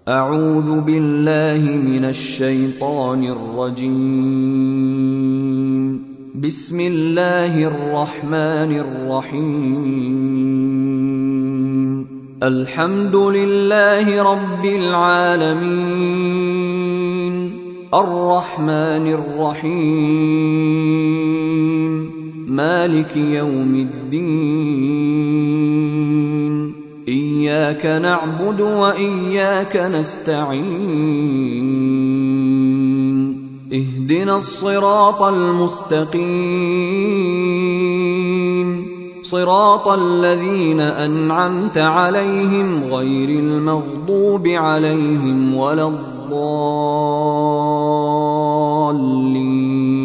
أعوذ بالله من الشيطان الرجيم. بسم الله الرحمن الرحيم. الحمد لله رب العالمين، الرحمن الرحيم، مالك يوم الدين، إياك نعبد وإياك نستعين، اهدنا الصراط المستقيم، صراط الذين أنعمت عليهم غير المغضوب عليهم ولا الضالين.